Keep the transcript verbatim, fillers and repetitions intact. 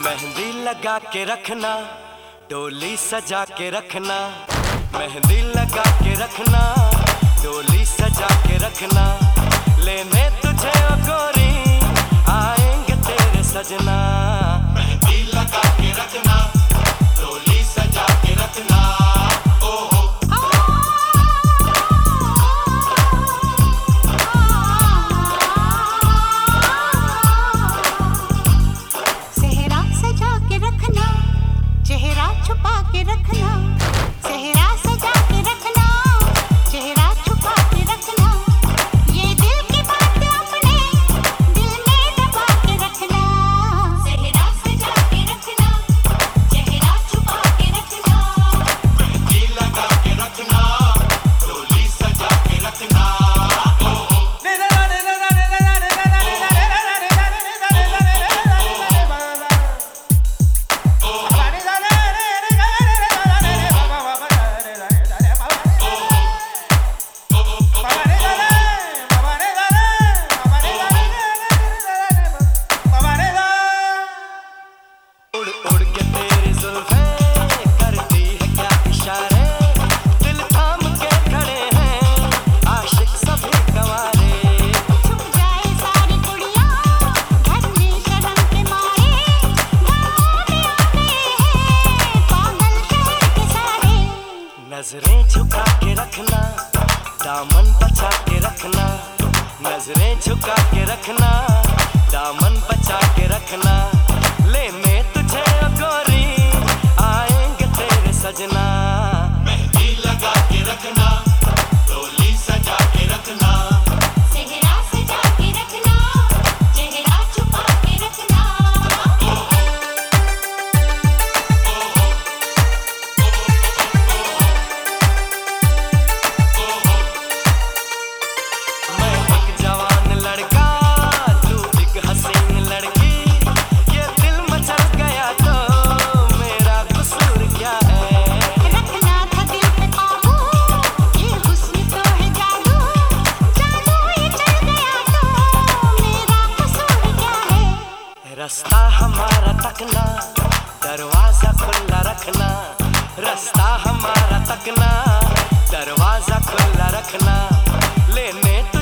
मेहंदी लगा के रखना, डोली सजा के रखना। मेहंदी लगा के रखना, डोली सजा के रखना। लेने तुझे ओ गोरी आएंगे तेरे सजना। मेहंदी लगा के रखना, डोली सजा के रखना। चेहरा छुपा के रखना, चेहरा सजा के रखना, चेहरा छुपा के रखना। ये दिल की बात अपने दिल में दबा के रखना। चेहरा सजा के रखना, चेहरा छुपा के रखना। मेहंदी लगा के रखना, डोली सजा के रखना। नजरें झुका के रखना, दामन बचा के रखना। नजरें झुका के रखना, दामन बचा के रखना। लेने तुझे ओ गोरी आएंगे तेरे सजना। मेहंदी लगा के रखना, डोली सजा के रखना। चेहरा सजा के रखना, चेहरा छुपा के रखना। रास्ता हमारा तकना, दरवाजा खुला रखना। रास्ता हमारा तकना, दरवाजा खुला रखना। लेने